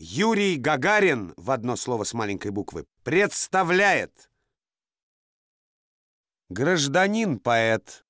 Юрий Гагарин, в одно слово с маленькой буквы, представляет гражданин-поэт.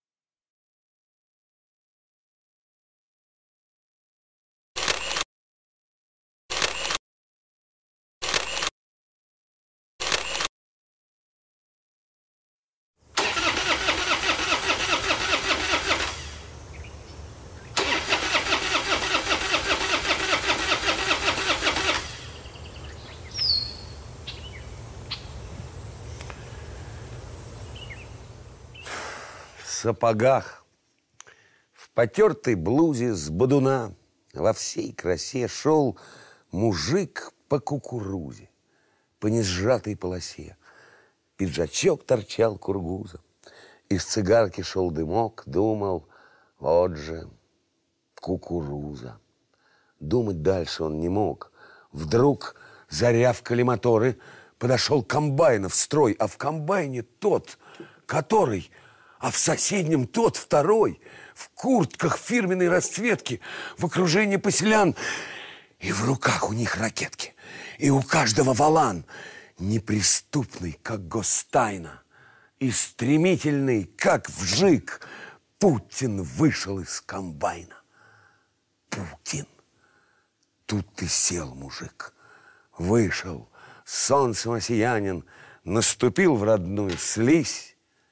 В сапогах, в потертой блузе с бодуна во всей красе шел мужик по кукурузе, по несжатой полосе. Пиджачок торчал кургузом, из цигарки шел дымок, думал, вот же кукуруза. Думать дальше он не мог. Вдруг зарявкали моторы, подошел комбайн в строй, а в комбайне тот, который... А в соседнем тот второй, в куртках фирменной расцветки, в окружении поселян. И в руках у них ракетки, и у каждого волан. Неприступный, как гостайна, и стремительный, как вжик. Путин вышел из комбайна. Путин. Тут ты сел, мужик. Вышел, солнцем осиянин, наступил в родную слизь.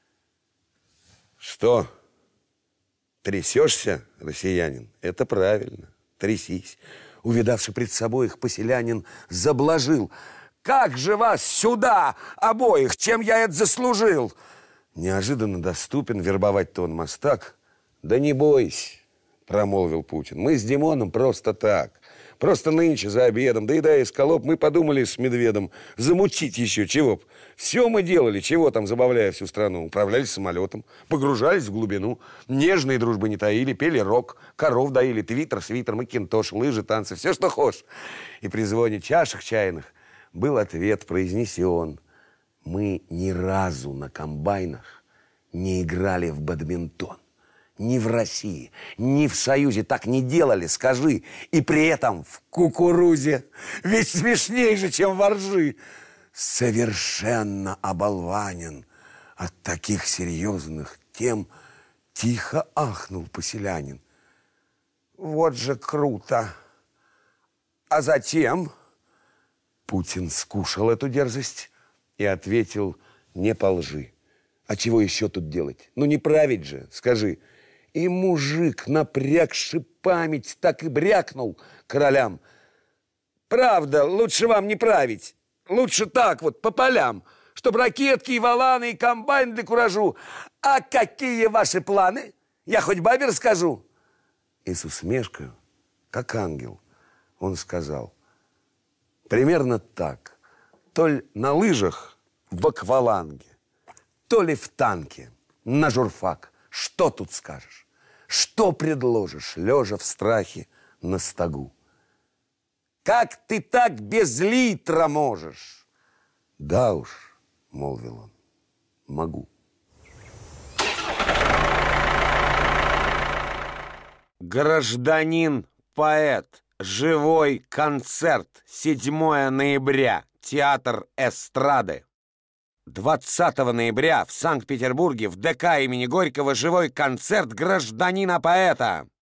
Что, трясешься, россиянин? Это правильно, трясись. Увидавший пред собой их поселянин заблажил. Как же вас сюда обоих, чем я это заслужил? Неожиданно доступен, вербовать-то он мастак. Да не бойся, промолвил Путин, мы с Димоном просто так. Просто нынче за обедом, доедая эскалоп, мы подумали с Медведом замутить еще чего б. Все мы делали, чего там, забавляя всю страну. Управлялись самолетом, погружались в глубину, нежные дружбы не таили, пели рок, коров доили, твиттер, свитер, макинтош, лыжи, танцы, все, что хочешь. И при звоне чашек чайных был ответ произнесен. Мы ни разу на комбайнах не играли в бадминтон. Ни в России, ни в Союзе так не делали, скажи. И при этом в кукурузе. Ведь смешнее же, чем во ржи. Совершенно оболванен от таких серьезных тем, тихо ахнул поселянин. Вот же круто. А затем Путин скушал эту дерзость и ответил не по лжи. А чего еще тут делать? Ну не править же, скажи. И мужик, напрягши память, так и брякнул королям. Правда, лучше вам не править. Лучше так вот, по полям. Чтоб ракетки, и воланы, и комбайн для куражу. А какие ваши планы? Я хоть бабе расскажу. И с усмешкой, как ангел, он сказал. Примерно так. То ли на лыжах в акваланге, то ли в танке на журфак. Что тут скажешь? Что предложишь, лежа в страхе на стогу? Как ты так без литра можешь? Да уж, молвил он, могу. Гражданин-поэт. Живой концерт. 7 ноября. Театр эстрады. 20 ноября в Санкт-Петербурге в ДК имени Горького живой концерт гражданина-поэта.